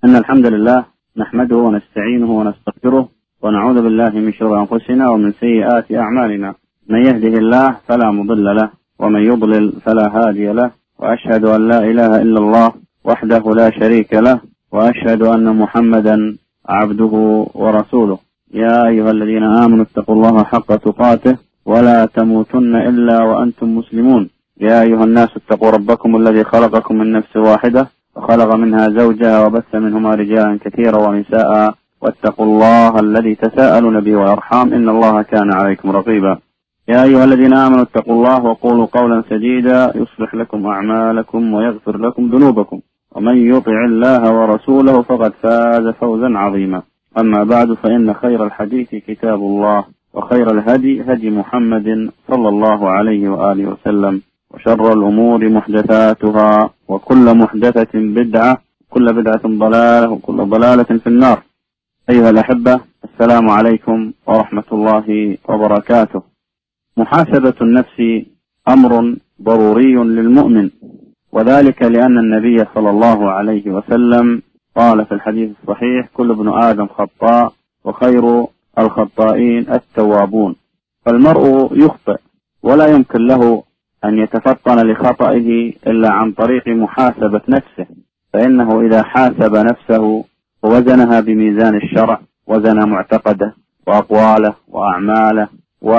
إن الحمد لله نحمده ونستعينه ونستغفره ونعوذ بالله من شرور أنفسنا ومن سيئات أعمالنا. من يهده الله فلا مضل له ومن يضلل فلا هادي له، وأشهد أن لا إله إلا الله وحده لا شريك له، وأشهد أن محمدا عبده ورسوله. يا أيها الذين آمنوا اتقوا الله حق تقاته ولا تموتن إلا وأنتم مسلمون. يا أيها الناس اتقوا ربكم الذي خلقكم من نفس واحدة وخلق منها زوجها وبث منهما رجالا كثيرا ونساء، واتقوا الله الذي تساءلون به والأرحام إن الله كان عليكم رقيبا. يا أيها الذين آمنوا اتقوا الله وقولوا قولا سديدا يصلح لكم أعمالكم ويغفر لكم ذنوبكم، ومن يطع الله ورسوله فقد فاز فوزا عظيما. أما بعد، فإن خير الحديث كتاب الله، وخير الهدي هدي محمد صلى الله عليه وآله وسلم، وشر الأمور محدثاتها، وكل محدثة بدعة، وكل بدعة ضلالة، وكل ضلالة في النار. أيها الأحبة، السلام عليكم ورحمة الله وبركاته. محاسبة النفس أمر ضروري للمؤمن، وذلك لأن النبي صلى الله عليه وسلم قال في الحديث الصحيح: كل ابن آدم خطاء وخير الخطائين التوابون. فالمرء يخطئ ولا يمكن له أن يتفطن لخطئه إلا عن طريق محاسبة نفسه، فإنه إذا حاسب نفسه ووزنها بميزان الشرع، وزن معتقده وأقواله وأعماله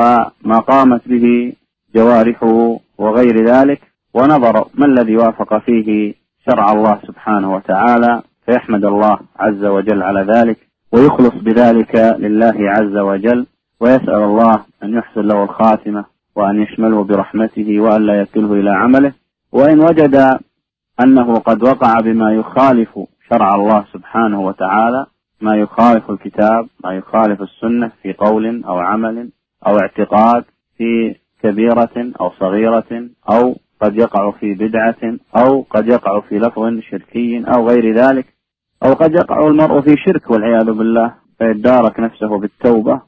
وما قامت به جوارحه وغير ذلك، ونظر ما الذي وافق فيه شرع الله سبحانه وتعالى، فيحمد الله عز وجل على ذلك، ويخلص بذلك لله عز وجل، ويسأل الله أن يحسن له الخاتمة، وأن يشمله برحمته، وأن لا يكله إلى عمله. وإن وجد أنه قد وقع بما يخالف شرع الله سبحانه وتعالى، ما يخالف الكتاب، ما يخالف السنة في قول أو عمل أو اعتقاد، في كبيرة أو صغيرة، أو قد يقع في بدعة، أو قد يقع في لفظ شركي أو غير ذلك، أو قد يقع المرء في شرك والعياذ بالله، فيدارك نفسه بالتوبة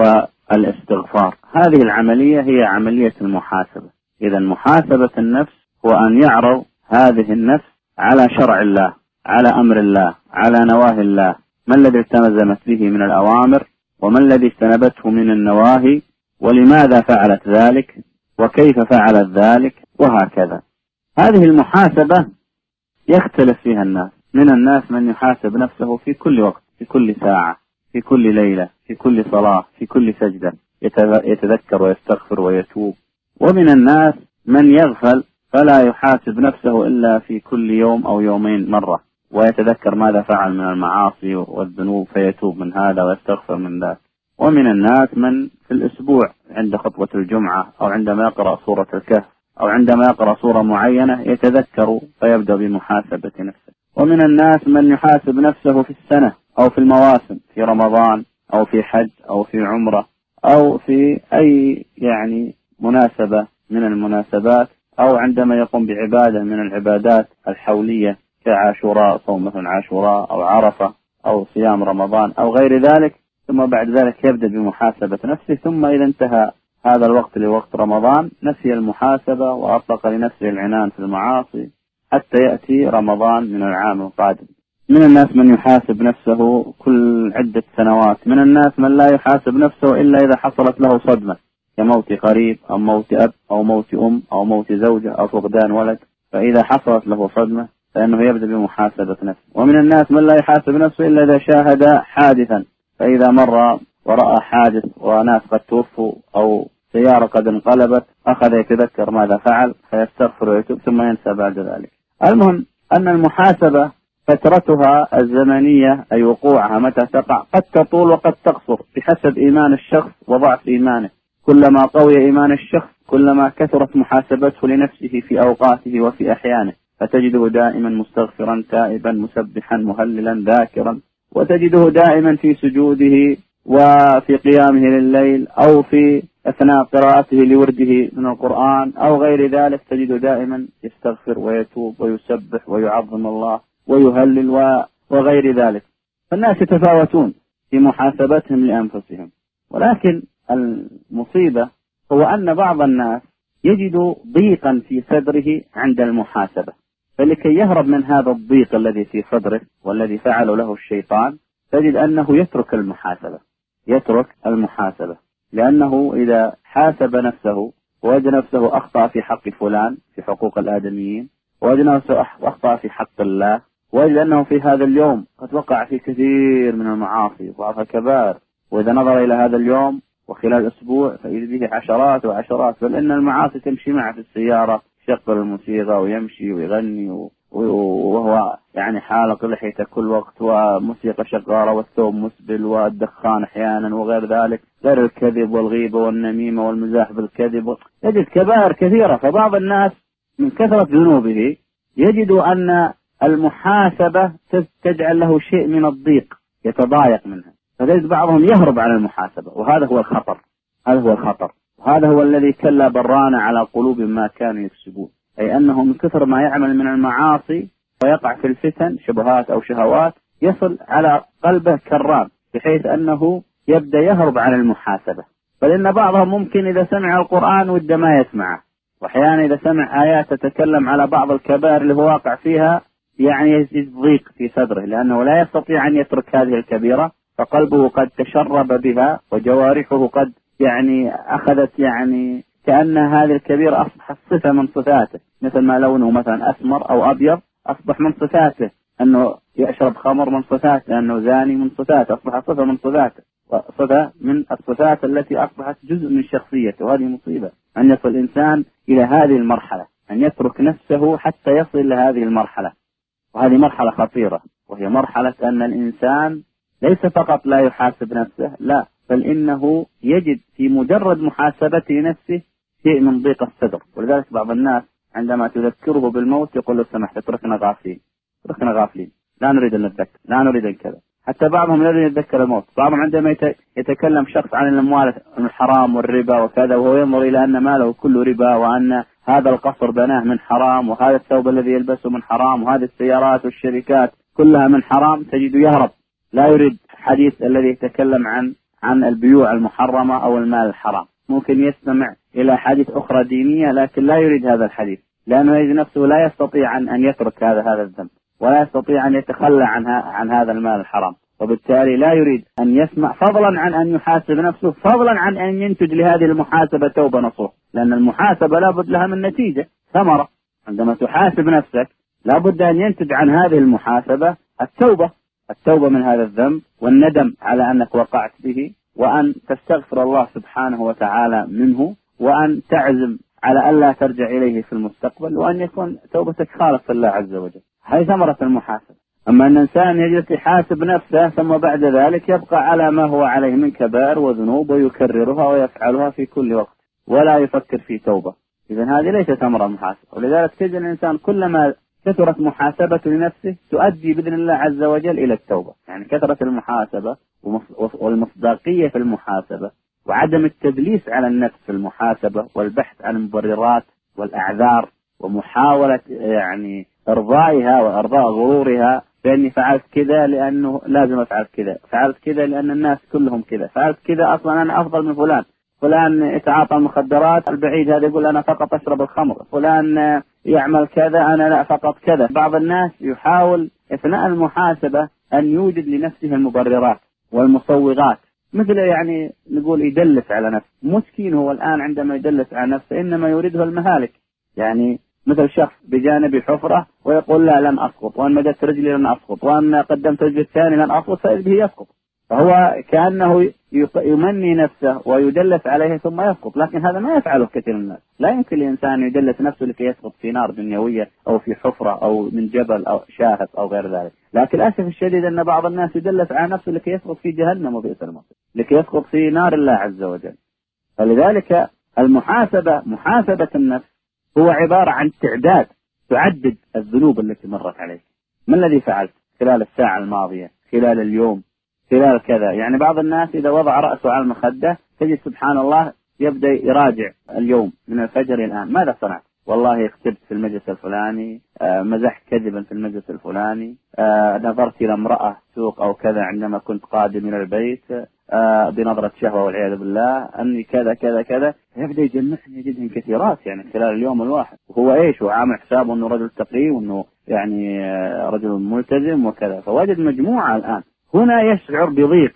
والاستغفار. هذه العملية هي عملية المحاسبة. إذا محاسبة النفس هو أن يعرض هذه النفس على شرع الله، على أمر الله، على نواهي الله، ما الذي التزمت به من الأوامر، وما الذي اجتنبته من النواهي، ولماذا فعلت ذلك، وكيف فعلت ذلك، وهكذا. هذه المحاسبة يختلف فيها الناس. من الناس من يحاسب نفسه في كل وقت، في كل ساعة، في كل ليلة، في كل صلاة، في كل سجدة، يتذكر ويستغفر ويتوب. ومن الناس من يغفل فلا يحاسب نفسه إلا في كل يوم أو يومين مرة، ويتذكر ماذا فعل من المعاصي والذنوب فيتوب من هذا ويستغفر من ذاك. ومن الناس من في الأسبوع عند خطبة الجمعة، أو عندما يقرأ سورة الكهف، أو عندما يقرأ سورة معينة يتذكر فيبدأ بمحاسبة نفسه. ومن الناس من يحاسب نفسه في السنة أو في المواسم، في رمضان أو في حج أو في عمرة أو في أي مناسبة من المناسبات، أو عندما يقوم بعبادة من العبادات الحولية كعاشوراء، صوم مثل عاشوراء أو عرفة أو صيام رمضان أو غير ذلك. ثم بعد ذلك يبدأ بمحاسبة نفسه. ثم إذا انتهى هذا الوقت لوقت رمضان نسي المحاسبة وأطلق لنفسه العنان في المعاصي حتى يأتي رمضان من العام القادم. من الناس من يحاسب نفسه كل عدة سنوات. من الناس من لا يحاسب نفسه إلا إذا حصلت له صدمة كموت قريب أو موت أب أو موت أم أو موت زوجة أو فقدان ولد، فإذا حصلت له صدمة فإنه يبدأ بمحاسبة نفسه. ومن الناس من لا يحاسب نفسه إلا إذا شاهد حادثا، فإذا مر ورأى حادث وناس قد توفوا أو سيارة قد انقلبت أخذ يتذكر ماذا فعل فيستغفر ويتوب ثم ينسى بعد ذلك. المهم أن المحاسبة فترتها الزمنية، أي وقوعها متى تقع، قد تطول وقد تقصر بحسب إيمان الشخص وضعف إيمانه. كلما قوي إيمان الشخص كلما كثرت محاسبته لنفسه في أوقاته وفي أحيانه، فتجده دائما مستغفرا تائبا مسبحا مهللا ذاكرا، وتجده دائما في سجوده وفي قيامه لليل، أو في أثناء قراءته لورده من القرآن أو غير ذلك، تجده دائما يستغفر ويتوب ويسبح ويعظم الله ويهلل وغير ذلك. فالناس يتفاوتون في محاسبتهم لأنفسهم، ولكن المصيبة هو أن بعض الناس يجد ضيقا في صدره عند المحاسبة، فلكي يهرب من هذا الضيق الذي في صدره والذي فعله له الشيطان تجد أنه يترك المحاسبة، لأنه إذا حاسب نفسه ووجد نفسه أخطأ في حق فلان في حقوق الآدميين، ووجد نفسه أخطأ في حق الله، ووجد أنه في هذا اليوم قد وقع في كثير من المعاصي وبعضها كبائر، وإذا نظر إلى هذا اليوم وخلال أسبوع فإذا به عشرات وعشرات، بل إن المعاصي تمشي معه في السيارة، يشغل الموسيقى ويمشي ويغني وهو يعني حالق لحيته كل وقت، وموسيقى شغالة والثوب مسبل والدخان أحيانا وغير ذلك، غير الكذب والغيبة والنميمة والمزاح بالكذب، يجد كبائر كثيرة. فبعض الناس من كثرة ذنوبه يجد أن المحاسبة تجعل له شيء من الضيق يتضايق منها، فتجد بعضهم يهرب عن المحاسبة، وهذا هو الخطر. وهذا هو الذي كلا بران على قلوب ما كانوا يكسبون، أي أنه من كثر ما يعمل من المعاصي فيقع في الفتن شبهات أو شهوات يصل على قلبه كران، بحيث أنه يبدأ يهرب عن المحاسبة. فلأن بعضهم ممكن إذا سمع القرآن ود ما يسمعه، وأحيانا إذا سمع آيات تتكلم على بعض الكبائر اللي هو واقع فيها يعني يزيد ضيق في صدره، لأنه لا يستطيع أن يترك هذه الكبيرة، فقلبه قد تشرب بها وجوارحه قد يعني أخذت يعني كأن هذه الكبيرة أصبحت صفة من صفاته، مثل ما لونه مثلا أسمر أو أبيض أصبح من صفاته، أنه يشرب خمر من صفاته، أنه زاني من صفاته، أصبح صفة من صفاته، صفة من الصفات التي أصبحت جزء من شخصيته. وهذه مصيبة أن يصل الإنسان إلى هذه المرحلة، أن يترك نفسه حتى يصل إلى هذه المرحلة. وهذه مرحلة خطيرة، وهي مرحلة أن الإنسان ليس فقط لا يحاسب نفسه، لا، بل إنه يجد في مجرد محاسبته نفسه شيء من ضيق الصدر. ولذلك بعض الناس عندما تذكره بالموت يقول له سمحت اتركنا غافلين، لا نريد أن نتذكر، لا نريد أن كذا. حتى بعضهم لا يريد يتذكر الموت. بعضهم عندما يتكلم شخص عن الأموال الحرام والربا وكذا، وهو ينظر إلى أن ماله كله ربا، وأن هذا القصر بناه من حرام، وهذا الثوب الذي يلبسه من حرام، وهذه السيارات والشركات كلها من حرام، تجد يهرب، لا يريد حديث الذي يتكلم عن البيوع المحرمة أو المال الحرام. ممكن يستمع إلى حديث أخرى دينية لكن لا يريد هذا الحديث، لأنه يجد نفسه لا يستطيع أن يترك هذا الذنب، ولا يستطيع أن يتخلى عن هذا المال الحرام، وبالتالي لا يريد أن يسمع، فضلا عن أن يحاسب نفسه، فضلا عن أن ينتج لهذه المحاسبة توبة نصوح. لأن المحاسبة لابد لها من نتيجة ثمرة، عندما تحاسب نفسك لابد أن ينتج عن هذه المحاسبة التوبة من هذا الذنب، والندم على أنك وقعت به، وأن تستغفر الله سبحانه وتعالى منه، وأن تعزم على ألا ترجع إليه في المستقبل، وأن يكون توبتك خالصة لله عز وجل. هذه ثمرة المحاسبة. أما أن الإنسان يجلس يحاسب نفسه ثم بعد ذلك يبقى على ما هو عليه من كبائر وذنوب ويكررها ويفعلها في كل وقت ولا يفكر في توبة، إذن هذه ليست ثمرة المحاسبة. ولذلك تجد الإنسان كلما كثرت محاسبته لنفسه تؤدي بإذن الله عز وجل إلى التوبة. يعني كثرة المحاسبة والمصداقية في المحاسبة، وعدم التدليس على النفس في المحاسبة، والبحث عن المبررات والأعذار، ومحاولة يعني إرضائها وإرضاء غرورها بأني فعلت كذا لأنه لازم أفعل كذا، فعلت كذا لأن الناس كلهم كذا، فعلت كذا أصلا أنا أفضل من فلان يتعاطى المخدرات، البعيد هذا يقول أنا فقط أشرب الخمر، فلان يعمل كذا أنا لا فقط كذا. بعض الناس يحاول أثناء المحاسبة أن يوجد لنفسه المبررات والمصوغات، مثل يعني نقول يدلس على نفسه. مسكين هو الآن عندما يدلس على نفسه إنما يريده المهالك، يعني مثل شخص بجانب حفرة ويقول لا لن أسقط، وأن مددت رجلي لن أسقط، وأن قدمت رجلي الثاني لن أسقط، فإذ به يسقط. فهو كأنه يمني نفسه ويدلس عليه ثم يسقط، لكن هذا ما يفعله كثير من الناس. لا يمكن الإنسان يدلس نفسه لكي يسقط في نار دنيوية أو في حفرة أو من جبل أو شاهق أو غير ذلك. لكن للأسف الشديد أن بعض الناس يدلس على نفسه لكي يسقط في جهنم وبئس المصير، لكي يسقط في نار الله عز وجل. فلذلك محاسبة النفس هو عبارة عن تعدد الذنوب التي مرت عليك. ما الذي فعلت خلال الساعة الماضية، خلال اليوم، خلال كذا. يعني بعض الناس إذا وضع رأسه على المخدة تجد سبحان الله يبدأ يراجع اليوم من الفجر الآن ماذا صنعت. والله اختبت في المجلس الفلاني، مزحت كذبا في المجلس الفلاني، نظرت إلى امرأة سوق أو كذا عندما كنت قادم إلى البيت، بنظرة شهوة والعياذ بالله، أني كذا كذا كذا، يبدأ يجمعهم يجدهم كثيرات يعني خلال اليوم الواحد. وهو إيش؟ هو عامل حسابه أنه رجل تقي وأنه يعني رجل ملتزم وكذا، فوجد مجموعة الآن. هنا يشعر بضيق،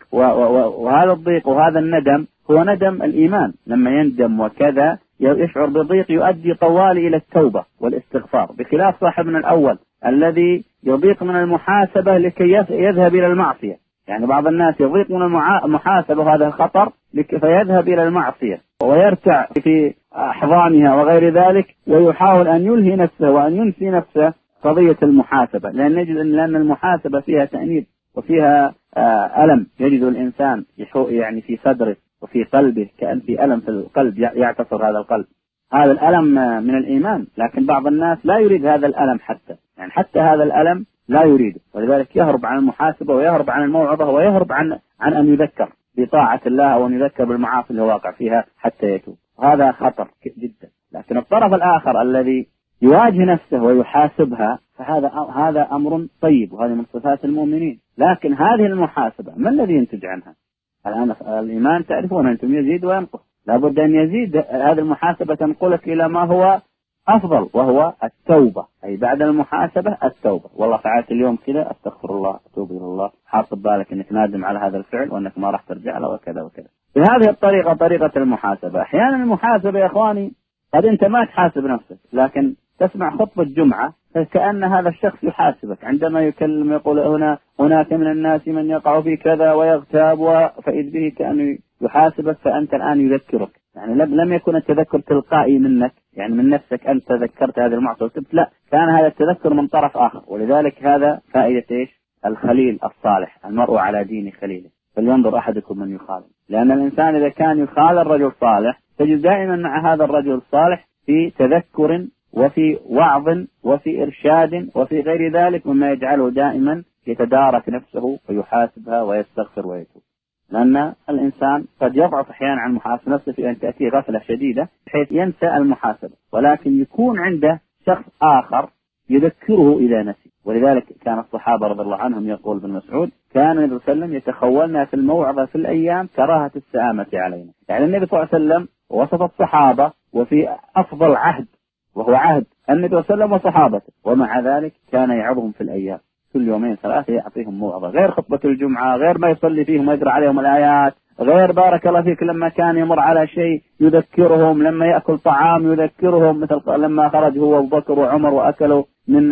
وهذا الضيق وهذا الندم هو ندم الإيمان. لما يندم وكذا يشعر بضيق يؤدي طوالي إلى التوبة والاستغفار، بخلاف صاحبنا الأول الذي يضيق من المحاسبة لكي يذهب إلى المعصية. يعني بعض الناس يضيق من المحاسبة وهذا خطر فيذهب إلى المعصية ويرتع في أحضانها وغير ذلك، ويحاول أن يلهي نفسه وأن ينسي نفسه قضية المحاسبة، لأن نجد لأن المحاسبة فيها تأنيب وفيها ألم يجد الإنسان يعني في صدره وفي قلبه، كأن في ألم في القلب يعتصر هذا القلب. هذا الألم من الإيمان، لكن بعض الناس لا يريد هذا الألم، حتى هذا الألم لا يريده، ولذلك يهرب عن المحاسبة ويهرب عن الموعظة ويهرب عن أن يذكر بطاعة الله أو أن يذكر بالمعاصي اللي هو واقع فيها حتى يتوب. هذا خطر جدا. لكن الطرف الآخر الذي يواجه نفسه ويحاسبها فهذا أمر طيب، وهذه من صفات المؤمنين. لكن هذه المحاسبة ما الذي ينتج عنها؟ الآن الإيمان تعرفون أنتم يزيد وينقص، لابد أن يزيد. هذه المحاسبة تنقلك إلى ما هو أفضل، وهو التوبة، أي بعد المحاسبة التوبة. والله فعلت اليوم كذا، أستغفر الله، أتوب إلى الله، حاطب بالك أنك نادم على هذا الفعل وأنك ما راح ترجع له وكذا وكذا. بهذه الطريقة، طريقة المحاسبة. أحيانا المحاسبة يا إخواني قد أنت ما تحاسب نفسك، لكن تسمع خطبة جمعة فكأن هذا الشخص يحاسبك عندما يكلم، يقول هناك من الناس من يقع في كذا ويغتاب، فإذ به كأنه يحاسبك، فأنت الآن يذكرك. يعني لم يكن التذكر تلقائي منك، يعني من نفسك أنت تذكرت هذه المعصية وتبت، لا، كان هذا التذكر من طرف آخر. ولذلك هذا فائدة إيش؟ الخليل الصالح، المرء على دين خليله، فلينظر أحدكم من يخالل. لأن الإنسان إذا كان يخالل رجل صالح تجد دائما مع هذا الرجل الصالح في تذكر وفي وعظ وفي إرشاد وفي غير ذلك، مما يجعله دائما يتدارك نفسه ويحاسبها ويستغفر ويتوب. لأن الإنسان قد يضعف أحيانا عن محاسبة نفسه في أن تأتيه غفلة شديدة بحيث ينسى المحاسبة، ولكن يكون عنده شخص آخر يذكره إذا نسي. ولذلك كان الصحابة رضي الله عنهم، يقول ابن مسعود، كان النبي صلى الله عليه وسلم يتخولنا في الموعظة في الأيام كراهة السآمة علينا. يعني النبي صلى الله عليه وسلم وصف الصحابة وفي أفضل عهد، وهو عهد النبي صلى الله عليه وسلم وصحابته، ومع ذلك كان يعظهم في الأيام كل يومين ثلاثة يعطيهم موعظة، غير خطبة الجمعة، غير ما يصلي فيهم ويقرأ عليهم الآيات، غير بارك الله فيك لما كان يمر على شيء يذكرهم، لما يأكل طعام يذكرهم، مثل لما خرج هو أبو بكر وعمر وأكلوا من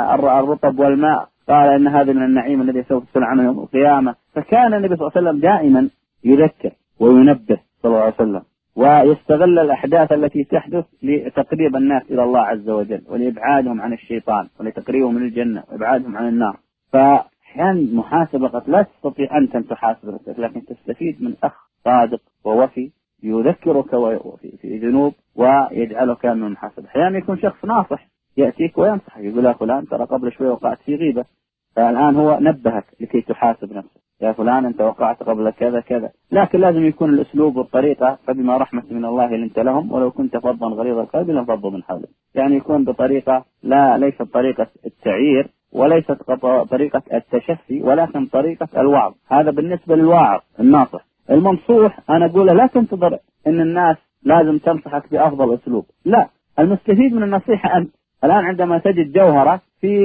الرطب والماء قال إن هذا من النعيم الذي سوف تسأل عنه يوم القيامة. فكان النبي صلى الله عليه وسلم دائما يذكر وينبه صلى الله عليه وسلم، ويستغل الأحداث التي تحدث لتقريب الناس إلى الله عز وجل ولإبعادهم عن الشيطان ولتقريبهم من الجنة وإبعادهم عن النار. فأحيانا محاسبة قد لا تستطيع أنت أن تحاسب نفسك، لكن تستفيد من أخ صادق ووفي يذكرك في ذنوب ويجعلك من المحاسبة. أحيانا يكون شخص ناصح يأتيك وينصحك، يقول يا فلان ترى قبل شوي وقعت في غيبة، فالآن هو نبهك لكي تحاسب نفسك، يا فلان أنت وقعت قبل كذا كذا. لكن لازم يكون الأسلوب والطريقة، فبما رحمة من الله لنت لهم ولو كنت فظا غليظ القلب لانفضوا من حولك. يعني يكون بطريقة ليست طريقة التعيير وليست طريقة التشفي، ولكن طريقة الوعظ. هذا بالنسبة للواعظ الناصح. المنصوح أنا أقول لا تنتظر أن الناس لازم تنصحك بأفضل أسلوب، لا، المستفيد من النصيحة أنت. الآن عندما تجد جوهرة في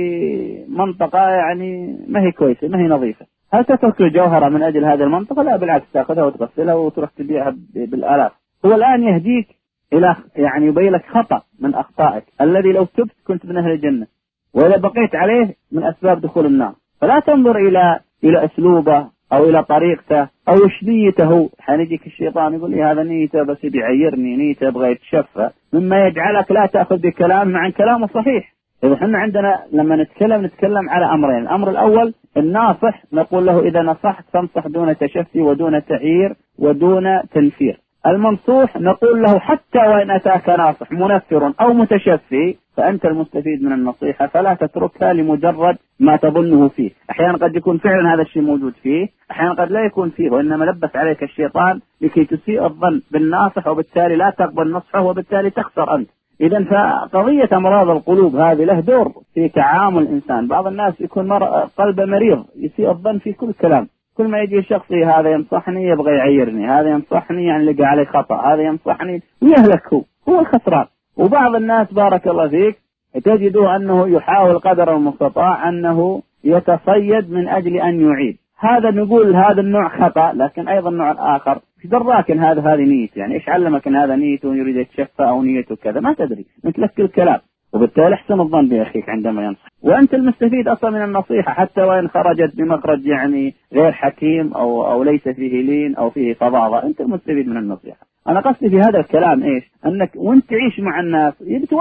منطقة يعني ما هي كويسة ما هي نظيفة، هل تترك الجوهرة من أجل هذه المنطقة؟ لا، بالعكس تأخذها وتغسلها وتروح تبيعها بالآلاف. هو الآن يهديك إلى يعني يبين لك خطأ من أخطائك الذي لو تبت كنت من أهل الجنة، وإذا بقيت عليه من أسباب دخول النار. فلا تنظر إلى أسلوبه أو إلى طريقته أو إيش نيته. حنجيك الشيطان يقول لي هذا نيته بس بيعيرني، نيته يبغى يتشفى، مما يجعلك لا تأخذ بكلام مع كلامه صحيح. إذا احنا عندنا لما نتكلم على أمرين. الأمر الأول الناصح، نقول له إذا نصحت فانصح دون تشفي ودون تعيير ودون تنفير. المنصوح نقول له حتى وإن أتاك ناصح منفر أو متشفي فأنت المستفيد من النصيحة، فلا تتركها لمجرد ما تظنه فيه. أحيانا قد يكون فعلا هذا الشيء موجود فيه، أحيانا قد لا يكون فيه، وإنما لبس عليك الشيطان لكي تسيء الظن بالناصح، وبالتالي لا تقبل نصحه وبالتالي تخسر أنت. إذن فقضية أمراض القلوب هذه له دور في تعامل الإنسان. بعض الناس يكون قلبه مريض يسيء الظن في كل كلام، كل ما يجي شخص هذا ينصحني يبغى يعيرني، هذا ينصحني يعني لقى عليه خطأ، هذا ينصحني ويهلك هو الخسران. وبعض الناس بارك الله فيك تجده أنه يحاول قدر المستطاع أنه يتصيد من أجل أن يعيد. هذا نقول هذا النوع خطأ، لكن أيضا النوع الآخر ايش دراك ان هذه نيته؟ يعني ايش علمك ان هذا نيته يريد يتشفى او نيته كذا؟ ما تدري، مثلك الكلام. وبالتالي احسن الظن بأخيك عندما ينصح، وأنت المستفيد أصلا من النصيحة، حتى وإن خرجت بمخرج يعني غير حكيم أو ليس فيه لين أو فيه فظاظة، أنت المستفيد من النصيحة. أنا قصدي في هذا الكلام إيش؟ أنك وأنت تعيش مع الناس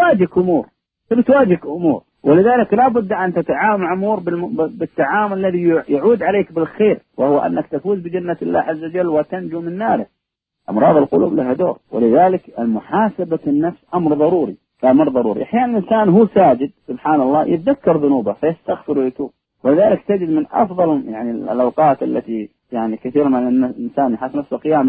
بتواجهك أمور، ولذلك لا بد أن تتعامل مع أمور بالتعامل الذي يعود عليك بالخير، وهو أنك تفوز بجنة الله عز وجل وتنجو من ناره. أمراض القلوب لها دور، ولذلك المحاسبة النفس أمر ضروري. أحيانا الإنسان هو ساجد سبحان الله يتذكر ذنوبه فيستغفر ويتوب، ولذلك تجد من أفضل يعني الأوقات التي يعني كثير من الإنسان يحاسب نفسه قيام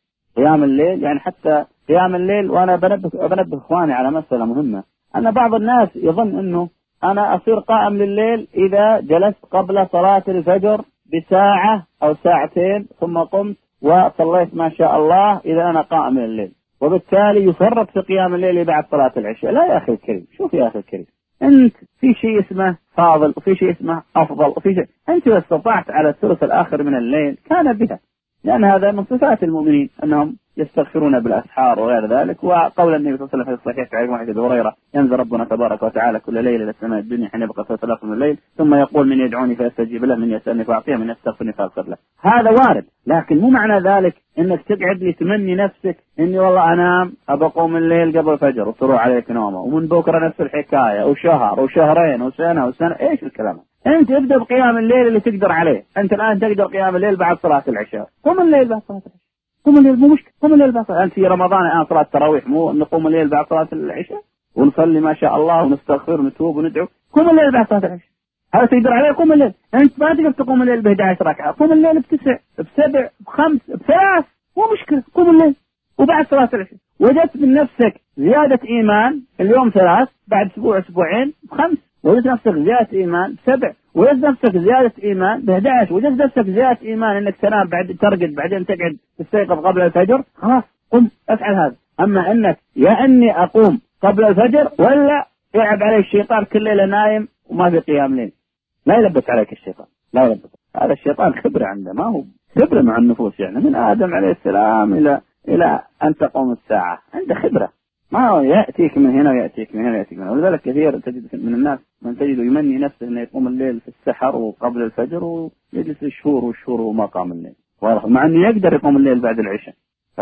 الليل. يعني حتى قيام الليل، وأنا بنبه إخواني على مسألة مهمة، أن بعض الناس يظن أنه أنا أصير قائم لليل إذا جلست قبل صلاة الفجر بساعة أو ساعتين ثم قمت وصليت ما شاء الله إذا أنا قائم الليل، وبالتالي يفرط في قيام الليل بعد صلاة العشاء. لا يا أخي الكريم، شوف يا أخي الكريم، أنت في شيء اسمه فاضل وفي شيء اسمه أفضل وفي شيء، أنت لو استطعت على الثلث الآخر من الليل كان بها، لأن هذا من صفات المؤمنين أنهم يستغفرون بالأسحار وغير ذلك. وقول النبي صلى الله عليه وسلم في الصحيح تعرف واحد هريرة: ينزل ربنا تبارك وتعالى كل ليلة إلى السماء الدنيا حين يبقى ثلث الآخر من الليل، ثم يقول: من يدعوني فاستجيب له، من يسألني فأعطيه، من يستغفرني فأغفر له. هذا وارد، لكن مو معنى ذلك انك تقعد لي تمني نفسك اني والله انام ابى اقوم الليل قبل الفجر وتروح عليك نومه، ومن بكره نفس الحكايه، وشهر وشهرين وسنه. ايش الكلام؟ انت ابدا بقيام الليل اللي تقدر عليه. انت الان تقدر قيام الليل بعد صلاه العشاء، قم الليل بعد صلاه العشاء، قم الليل مو مشكله، قم الليل بعد صلاة. انت في رمضان الان صلاه التراويح، مو نقوم الليل بعد صلاه العشاء ونصلي ما شاء الله ونستغفر ونتوب وندعو؟ قم الليل بعد صلاه العشاء، هذا تقدر عليه. قم الليل، انت ما تقدر تقوم الليل ب 11 ركعه، قم الليل ب9 ب7 ب5 ب3، مو مشكله، قم الليل. وبعد صلاه العشاء وجدت من نفسك زياده ايمان اليوم 3، بعد اسبوع اسبوعين ب5، وجدت نفسك زياده ايمان ب7، وجدت نفسك زياده ايمان ب11، وجدت نفسك زياده ايمان انك تنام بعد ترقد بعدين تقعد تستيقظ قبل الفجر، خلاص قم افعل هذا. اما انك يا اني اقوم قبل الفجر ولا يلعب علي الشيطان كل ليله نايم وما في قيام ليل، لا يلبس عليك الشيطان، لا يلبس. هذا الشيطان خبرة عنده، ما هو خبرة مع النفوس، يعني من آدم عليه السلام إلى أن تقوم الساعة عنده خبرة، ما هو يأتيك من هنا ويأتيك من هنا ويأتيك من هنا. ولذلك كثير تجد من الناس من تجد يمني نفسه أنه يقوم الليل في السحر وقبل الفجر ويجلس شهور وما قام الليل، مع أنه يقدر يقوم الليل بعد العشاء.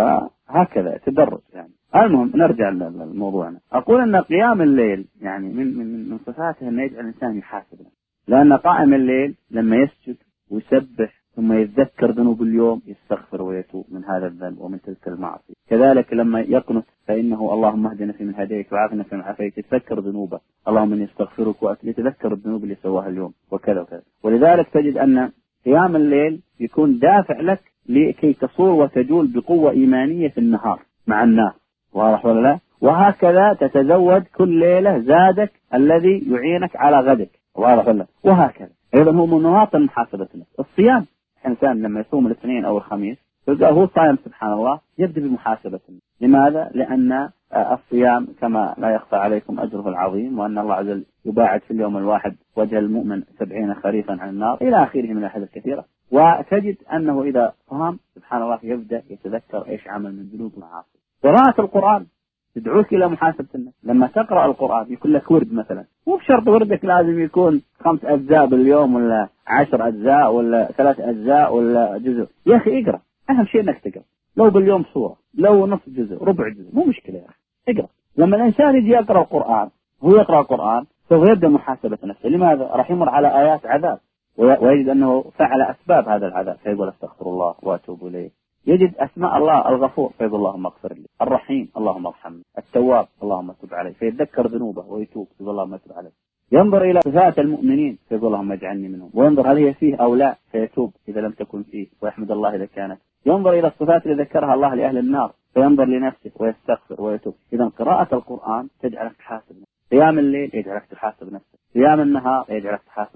فهكذا تدرج يعني. المهم نرجع لموضوعنا. أقول أن قيام الليل يعني من صفاته أن يجعل الإنسان يحاسب، لأن قائم الليل لما يسجد ويسبح ثم يتذكر ذنوب اليوم يستغفر ويتوب من هذا الذنب ومن تلك المعصية. كذلك لما يقنط فإنه اللهم اهدنا فيمن هديت وعافنا فيمن عافيت، يتذكر ذنوبه، اللهم إني استغفرك وأتوب، يتذكر الذنوب اللي سواها اليوم وكذا وكذا. ولذلك تجد أن قيام الليل يكون دافع لك لكي تصور وتجول بقوة إيمانية في النهار مع الناس، واضح ولا لا؟ وهكذا تتزود كل ليلة زادك الذي يعينك على غدك، واضح ولا؟ وهكذا أيضا هو من نواط محاسبة النفس. الصيام، الإنسان لما يصوم الاثنين أو الخميس تلقاه هو صايم سبحان الله يبدأ بمحاسبة النفس. لماذا؟ لأن الصيام كما لا يخفى عليكم أجره العظيم، وأن الله عز وجل يباعد في اليوم الواحد وجه المؤمن 70 خريفا عن النار إلى آخره من الأحاديث الكثيرة. وتجد أنه إذا صام سبحان الله يبدأ يتذكر إيش عمل من ذنوب ومعاصي. قراءة القرآن تدعوك إلى محاسبة النفس. لما تقرأ القرآن يكون لك ورد مثلا، مو بشرط وردك لازم يكون 5 أجزاء باليوم ولا 10 أجزاء ولا 3 أجزاء ولا جزء. يا أخي اقرأ، أهم شيء أنك تقرأ، لو باليوم صورة، لو نصف جزء، ربع جزء، مو مشكلة يا أخي اقرأ. لما الإنسان يجي يقرأ القرآن هو يقرأ القرآن سوف يبدأ محاسبة نفسه. لماذا؟ راح يمر على آيات عذاب ويجد أنه فعل أسباب هذا العذاب فيقول استغفر الله وأتوب إليه. يجد أسماء الله الغفور فيقول اللهم اغفر لي، الرحيم اللهم ارحمني، التواب اللهم تب علي، فيتذكر ذنوبه ويتوب يقول اللهم تب علي. ينظر إلى صفات المؤمنين فيقول اللهم اجعلني منهم، وينظر هل هي فيه أو لا فيتوب إذا لم تكن فيه ويحمد الله إذا كانت. ينظر إلى الصفات اللي ذكرها الله لأهل النار فينظر لنفسه ويستغفر ويتوب. إذا قراءة القرآن تجعلك تحاسب نفسك، قيام الليل يجعلك تحاسب نفسك، قيام النهار يجعلك تحاسب نفسك،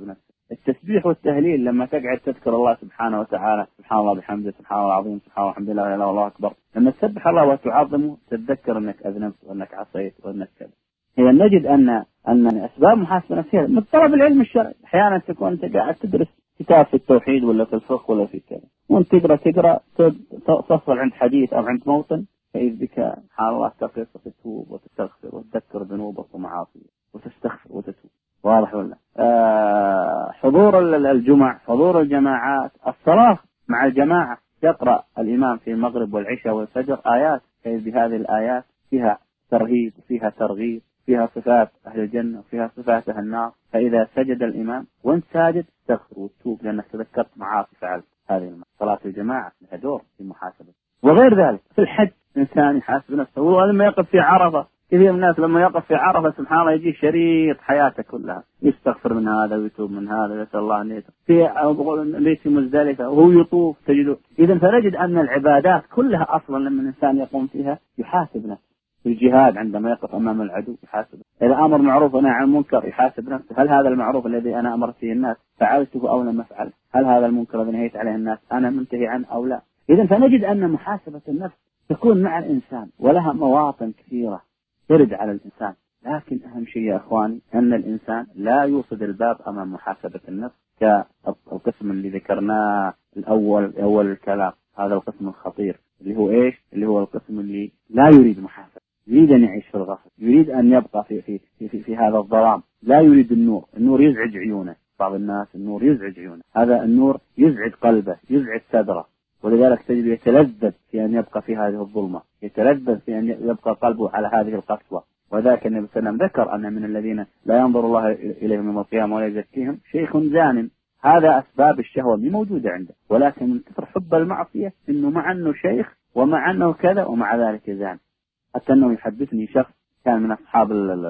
التسبيح والتهليل لما تقعد تذكر الله سبحانه وتعالى، سبحان الله بحمده، سبحان الله العظيم، سبحان الله الحمد لله لا اله الا الله اكبر، لما تسبح الله وتعظمه تتذكر انك اذنبت وانك عصيت وانك كذا. هي نجد ان اسباب محاسبه نفسيه من طلب العلم الشرعي. احيانا تكون انت قاعد تدرس كتاب في التوحيد ولا في الفقه ولا في كذا، وانت تقرا تصل عند حديث او عند موطن فإذ بك سبحان الله تقف وتتوب وتستغفر وتذكر ذنوبك ومعاصيك وتستغفر وتتوب. واضح ولا؟ حضور الجمع، حضور الجماعات، الصلاة مع الجماعة، يقرأ الإمام في المغرب والعشاء والفجر آيات، فإذ بهذه الآيات فيها ترهيب وفيها ترغيب، فيها صفات أهل الجنة وفيها صفات أهل النار. فإذا سجد الإمام وانت ساجد تستغفر وتتوب لأنك تذكرت معاصي فعلت هذه صلاة الجماعة لها دور في المحاسبة. وغير ذلك في الحج إنسان يحاسب نفسه، ولما يقف في عرفة كثير من الناس لما يقف في عرفة سبحان الله يجي شريط حياته كلها، يستغفر من هذا ويتوب من هذا ويسأل الله أن يتوب في بيت مزدلفة وهو يطوف تجده. إذا فنجد أن العبادات كلها أصلا لما الإنسان يقوم فيها يحاسب نفسه. في الجهاد عندما يقف أمام العدو يحاسب، إذا أمر معروف ونهى عن منكر يحاسب نفسه، هل هذا المعروف الذي أنا أمرت فيه الناس فعلته أو لم أفعله؟ هل هذا المنكر الذي نهيت عليه الناس أنا منتهي عنه أو لا؟ إذا فنجد أن محاسبة النفس تكون مع الإنسان ولها مواطن كثيرة ترد على الإنسان. لكن أهم شيء يا أخواني أن الإنسان لا يوصد الباب أمام محاسبة النفس كالقسم اللي ذكرناه أول الكلام. هذا القسم الخطير اللي هو إيش؟ اللي هو القسم اللي لا يريد محاسبة، يريد أن يعيش في الغفل، يريد أن يبقى في هذا الظلام، لا يريد النور يزعج عيونه. بعض الناس النور يزعج عيونه، هذا النور يزعج قلبه، يزعج صدره، ولذلك تجد يتلذذ في أن يبقى في هذه الظلمة، يتلذذ في أن يبقى قلبه على هذه القسوة. وذاك النبي صلى الله عليه وسلم ذكر أن من الذين لا ينظر الله إليهم يوم القيامة ولا يزكيهم شيخ زان. هذا أسباب الشهوة موجودة عنده، ولكن من كثر حب المعصية إنه مع أنه شيخ ومع أنه كذا ومع ذلك زان. حتى أنه يحدثني شخص كان من أصحاب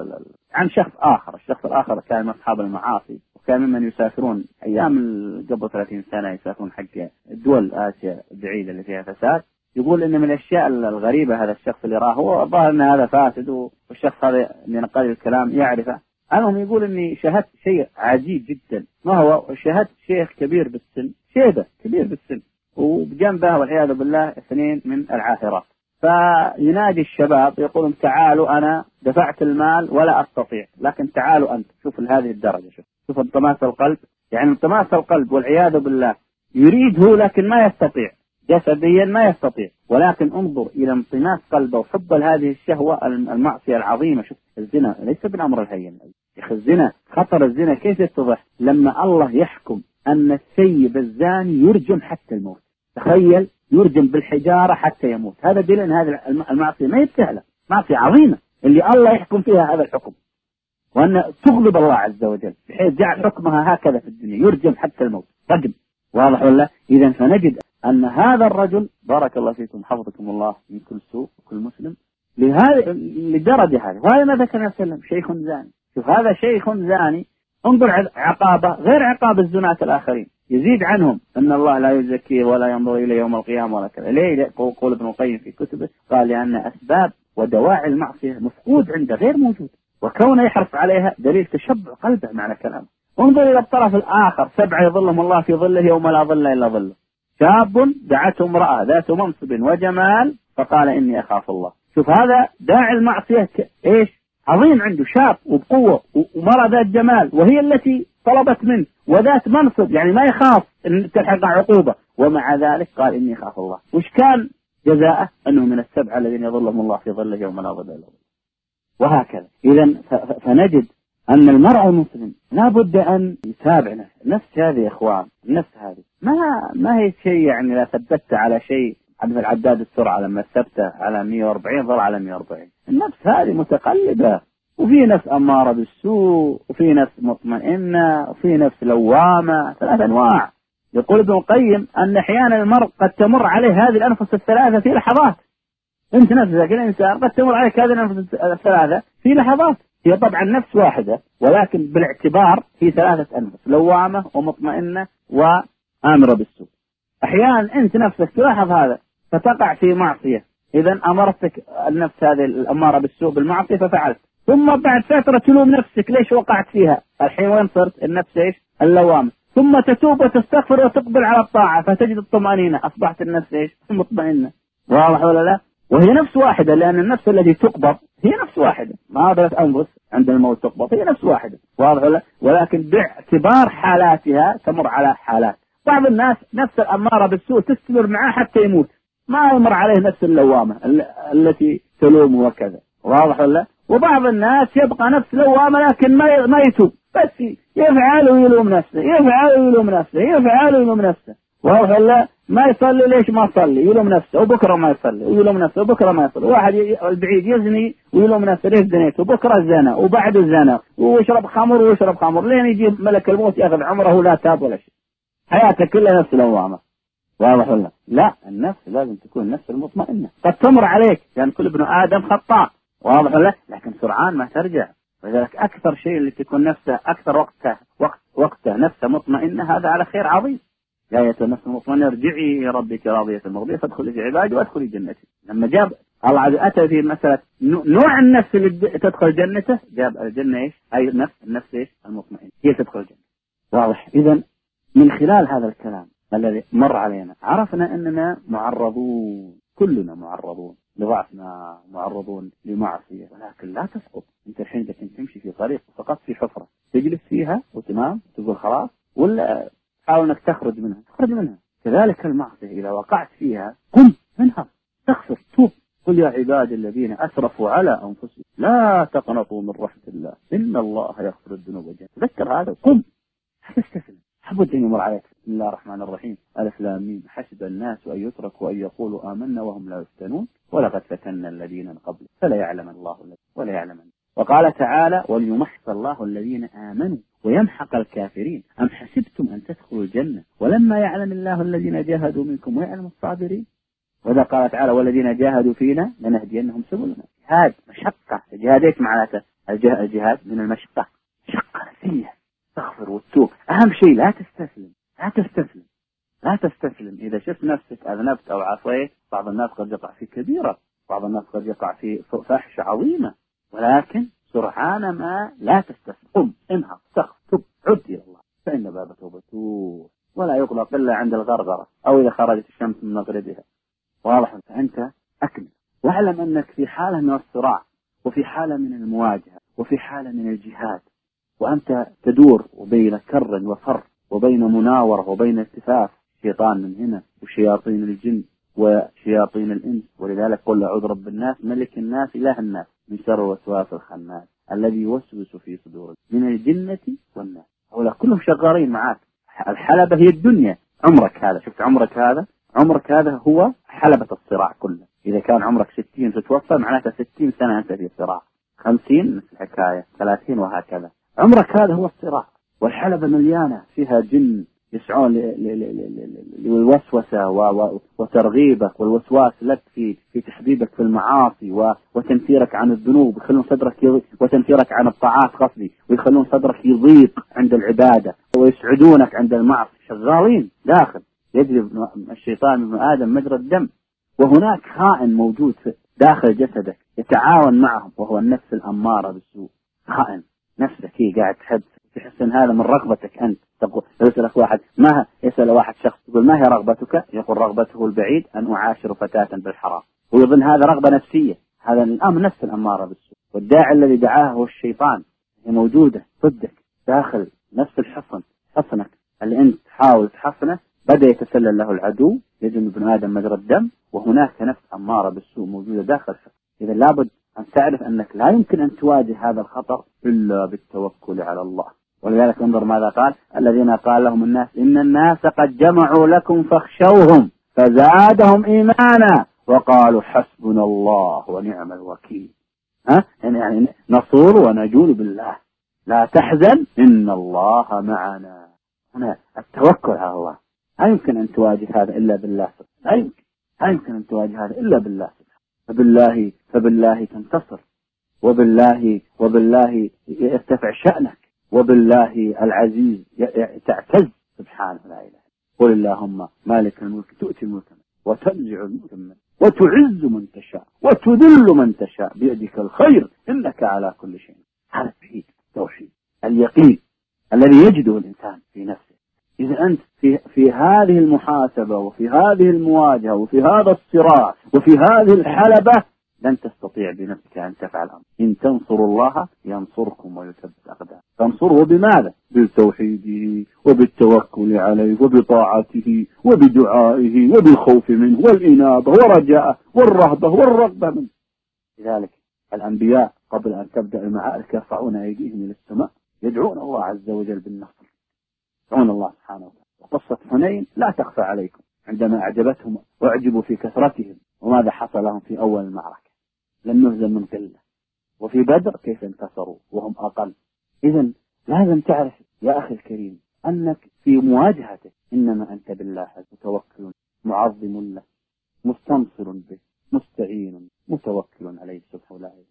عن شخص آخر، الشخص الآخر كان من أصحاب المعاصي، وكان ممن يسافرون أيام قبل 30 سنة يسافرون حق دول آسيا البعيدة اللي فيها فساد. يقول إن من الأشياء الغريبة هذا الشخص اللي راه هو ظاهر أن هذا فاسد، والشخص هذا اللي نقل الكلام يعرفه. أنا يقول إني شاهدت شيء عجيب جدا، ما هو شاهدت شيخ كبير بالسن، شيبة كبير بالسن، وبجنبه والعياذ بالله 2 من العاهرات. فينادي الشباب يقولون تعالوا أنا دفعت المال ولا أستطيع، لكن تعالوا أنت. شوف لهذه الدرجة، شوف انطماس القلب، يعني انطماس القلب والعياذ بالله يريد هو لكن ما يستطيع، جسديا ما يستطيع، ولكن انظر إلى انطماس قلبه وحب هذه الشهوة المعصية العظيمة. شوف الزنا ليس بالأمر الهين يا أخي، الزنا خطر الزنا كيف يتضح لما الله يحكم أن السيب الزاني يرجم حتى الموت. تخيل، يرجم بالحجارة حتى يموت. هذا دليل أن هذه المعصية ما يستاهلها، معصية عظيمة اللي الله يحكم فيها هذا الحكم، وأن تغضب الله عز وجل بحيث جعل حكمها هكذا في الدنيا، يرجم حتى الموت، رجم. واضح ولا؟ إذا فنجد أن هذا الرجل بارك الله فيكم حفظكم الله من كل سوء وكل مسلم لدرجة هذه. وهذا ما ذكر النبي صلى الله عليه وسلم شيخ زاني. شوف هذا شيخ زاني، انظر عقابه غير عقاب الزناة الآخرين، يزيد عنهم أن الله لا يزكيه ولا ينظر إليه يوم القيامة ولا كذا. ليه؟ قول ابن القيم في كتبه قال لأن أسباب ودواعي المعصية مفقود عنده، غير موجود، وكونه يحرص عليها دليل تشبع قلبه معنى كلامه. انظر إلى الطرف الآخر، 7 يظلهم الله في ظله يوم لا ظل إلا ظله. شاب دعته امرأة ذات منصب وجمال فقال إني أخاف الله. شوف هذا داعي المعصية إيش عظيم عنده، شاب وبقوة ومرأة ذات جمال وهي التي طلبت منه، وذات منصب يعني ما يخاف أن تلحق عقوبة، ومع ذلك قال إني أخاف الله. وش كان جزاءه؟ أنه من 7 الذين يظلهم الله في ظله يوم لا ظل إلا ظله. وهكذا. إذا فنجد أن المرء المسلم لا بد أن يتابع نفسه. النفس هذه يا إخوان، النفس هذه ما هي شيء يعني لا ثبتت على شيء عند العداد السرعة لما ثبته على 140 ظل على 140. النفس هذه متقلبة، وفي نفس أمارة بالسوء، وفي نفس مطمئنة، وفي نفس لوامة، 3 أنواع. يقول ابن القيم أن أحيانا المرء قد تمر عليه هذه الأنفس ال3 في لحظات. أنت نفسك الإنسان قد تمر عليك هذه الأنفس ال3 في لحظات. هي طبعا نفس واحدة، ولكن بالاعتبار في 3 أنفس، لوامة ومطمئنة وآمرة بالسوء. أحيانا أنت نفسك تلاحظ هذا فتقع في معصية، إذا أمرتك النفس هذه الأمارة بالسوء بالمعصية ففعلت، ثم بعد فترة تلوم نفسك ليش وقعت فيها. الحين وين صرت؟ النفس ايش؟ اللوامة. ثم تتوب وتستغفر وتقبل على الطاعة فتجد الطمأنينة، أصبحت النفس ايش؟ مطمئنة. واضح ولا لا؟ وهي نفس واحدة، لأن النفس التي تقبض هي نفس واحدة، ما ثلاث أنفس عند الموت تقبض، هي نفس واحدة. واضح ولا؟ ولكن باعتبار حالاتها تمر على حالات. بعض الناس نفس الأمارة بالسوء تستمر معاه حتى يموت، ما يمر عليه نفس اللوامة التي تلومه وكذا. واضح ولا؟ وبعض الناس يبقى نفس لوامة لكن ما يتوب، بس يفعل ويلوم نفسه، يفعل ويلوم نفسه، يفعل ويلوم نفسه. واضح ولا؟ ما يصلي ليش ما صلي، يلوم نفسه، وبكره ما يصلي ويلوم نفسه، وبكره ما يصلي. واحد البعيد يزني ويلوم نفسه ليش زنيت، وبكره زنى وبعده زنى ويشرب خمر ويشرب خمر، لين يجي ملك الموت ياخذ عمره لا تاب ولا شيء، حياته كلها نفس لوامة. واضح ولا؟ لا، النفس لازم تكون النفس المطمئنة. قد تمر عليك لأن كل ابن آدم خطاء. واضح ولا؟ لكن سرعان ما ترجع. ولذلك أكثر شيء اللي تكون نفسه أكثر وقته نفسه مطمئنة، هذا على خير عظيم. يا أيتها النفس المطمئنة ارجعي إلى ربك راضية مرضية فادخلي في عبادي وادخلي جنتي. لما جاب الله أتى في مسألة نوع النفس اللي تدخل جنته، جاب الجنة إيش؟ أي النفس إيش؟ المطمئنة هي تدخل الجنة. واضح؟ إذن من خلال هذا الكلام الذي مر علينا عرفنا أننا معرضون، كلنا معرضون لضعفنا، معرضون لمعصية، ولكن لا تسقط. أنت الحين إذا كنت تمشي في طريق فقط في حفرة تجلس فيها وتمام تقول خلاص، ولا حاول أنك تخرج منها. كذلك المعصية إذا وقعت فيها قم منها، تغفر، توب. قل يا عبادي الذين أسرفوا على أنفسهم لا تقنطوا من رحمة الله إن الله يغفر الذنوب جميعا. تذكر هذا، قم، تستسلم. حبوا يمر عليك. بسم الله الرحمن الرحيم، ألف لام ميم، حسب الناس أن يتركوا أن يقولوا آمنا وهم لا يفتنون ولقد فتنا الذين من قبل فلا يعلم الله ولا يعلمن. وقال تعالى وليمحص الله الذين آمنوا ويمحق الكافرين أم حسبتم أن تدخلوا الجنة ولما يعلم الله الذين جاهدوا منكم ويعلم الصابرين. وإذا قال تعالى والذين جاهدوا فينا لنهدينهم سبلنا. جهاد، مشقة. جهاد ايش معناته؟ الجهاد من المشقة، مشقة نفسية. تغفر وتتوب. أهم شيء لا تستسلم. إذا شفت نفسك أذنبت أو عصيت، بعض الناس قد يقع في كبيرة، بعض الناس قد يقع في فاحشة عظيمة، ولكن سرعان ما لا تستسلم. قم، انهض، تب، عد إلى الله، فإن باب توبته ولا يغلق إلا عند الغرغرة أو إذا خرجت الشمس من مغربها. واضح؟ فأنت أكمل، واعلم أنك في حالة من الصراع، وفي حالة من المواجهة، وفي حالة من الجهاد، وأنت تدور وبين كر وفر، وبين مناورة وبين التفاف، شيطان من هنا وشياطين الجن وشياطين الإنس. ولذلك قل أعوذ برب الناس ملك الناس إله الناس من شر الوسواس الخناس الذي يوسوس في صدور من الجنة والناس. هؤلاء كلهم شغالين معك. الحلبة هي الدنيا. عمرك هذا، شفت عمرك هذا هو حلبة الصراع كله. إذا كان عمرك 60 تتوفى معناته 60 سنة أنت في صراع، 50 مثل الحكاية، 30 وهكذا. عمرك هذا هو الصراع، والحلبة مليانة فيها جن يسعون للوسوسة وترغيبك والوسواس لك في تحبيبك في المعاصي وتنفيرك عن الذنوب، يخلون صدرك وتنفيرك عن الطاعات قصدي، ويخلون صدرك يضيق عند العبادة ويسعدونك عند المعصية. شغالين داخل، يجري الشيطان ابن آدم مجرى الدم، وهناك خائن موجود داخل جسدك يتعاون معهم وهو النفس الأمارة بالسوء. خائن نفسك هي قاعد تحس ان هذا من رغبتك انت. تقول لو يسألك واحد يسأل واحد شخص تقول ما هي رغبتك؟ يقول رغبته البعيد ان اعاشر فتاة بالحرام، ويظن هذا رغبة نفسية. هذا الامر نفس الامارة بالسوء، والداعي الذي دعاه هو الشيطان. هي موجودة ضدك داخل نفس حصنك اللي انت تحاول تحصنه. بدأ يتسلل له العدو، يجن ابن آدم مجرى الدم، وهناك نفس أمارة بالسوء موجودة داخل الحصن. إذا لابد أن تعرف أنك لا يمكن أن تواجه هذا الخطر إلا بالتوكل على الله. ولذلك انظر ماذا قال الذين قال لهم الناس إن الناس قد جمعوا لكم فاخشوهم فزادهم إيمانا وقالوا حسبنا الله ونعم الوكيل. يعني نصول ونجول بالله، لا تحزن إن الله معنا. هنا التوكل على الله. لا يمكن أن تواجه هذا إلا بالله، لا يمكن أن تواجه هذا إلا بالله. فبالله تنتصر، وبالله يرتفع شأنك، وبالله العزيز تعتز سبحانه لا إله. قل اللهم مالك الملك تؤتي الملك وتنزع الملك وتعز من تشاء وتذل من تشاء بيدك الخير إنك إنك على كل شيء. هذا التوحيد اليقين الذي يجده الإنسان في نفسه. إذا أنت في هذه المحاسبة وفي هذه المواجهة وفي هذا الصراع وفي هذه الحلبة لن تستطيع بنفسك أن تفعل أمر. إن تنصروا الله ينصركم ويثبت أقدامكم. تنصره بماذا؟ بالتوحيد وبالتوكل عليه وبطاعته وبدعائه وبالخوف منه والإنابة ورجاءه والرهبة والرغبة منه. لذلك الأنبياء قبل أن تبدأ المعارك يرفعون أيديهم إلى السماء يدعون الله عز وجل بالنصر، يدعون الله سبحانه وتعالى. وقصة حنين لا تخفى عليكم عندما أعجبتهم وأعجبوا في كثرتهم وماذا حصل لهم في أول المعركة؟ لم يهزم من قلة. وفي بدر كيف انتصروا وهم أقل. إذن لازم تعرف يا أخي الكريم أنك في مواجهتك إنما أنت بالله متوكل معظم له مستنصر به مستعين متوكل عليه سبحانه وتعالى.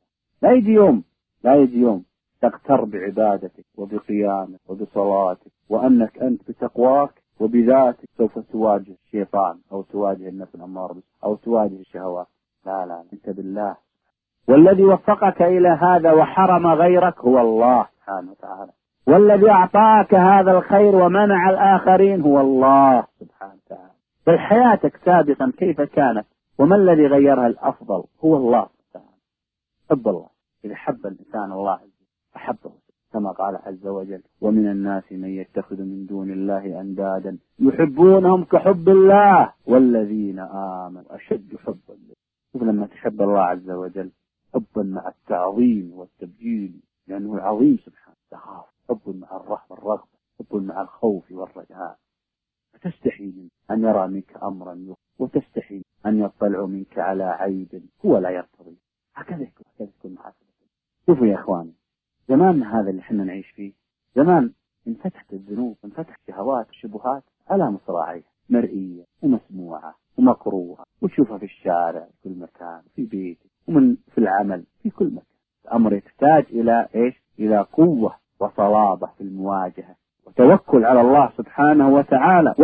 لا يجي يوم تغتر بعبادتك وبقيامك وبصلاتك وأنك أنت بتقواك وبذاتك سوف تواجه الشيطان أو تواجه النفس الأمارة أو تواجه الشهوات. لا أنت بالله. والذي وفقك إلى هذا وحرم غيرك هو الله سبحانه وتعالى. والذي أعطاك هذا الخير ومنع الآخرين هو الله سبحانه وتعالى. بل حياتك سابقا كيف كانت وما الذي غيرها الأفضل هو الله سبحانه. حب الله. إذا حب الإنسان الله أحبه كما قال عز وجل ومن الناس من يتخذ من دون الله أندادا يحبونهم كحب الله والذين آمنوا أشد حبا لله. لما تحب الله عز وجل حبا مع التعظيم والتبجيل لأنه عظيم سبحانه تخاف، حب مع الرهبة والرغبة، حب مع الخوف والرجاء. فتستحي أن يرى منك أمرا وتستحي أن يطلع منك على عيب هو لا يرتضي. هكذا يكون محاسبة. شوفوا يا إخواني زمان هذا اللي احنا نعيش فيه زمان انفتحت الذنوب انفتحت شهوات الشبهات على مصراعيها مرئية ومسموعة ومقروءة وتشوفها في الشارع في كل مكان في بيتك ومن في العمل في كل مكان. الأمر يحتاج إلى إيش؟ إلى قوة وصلابة في المواجهة وتوكل على الله سبحانه وتعالى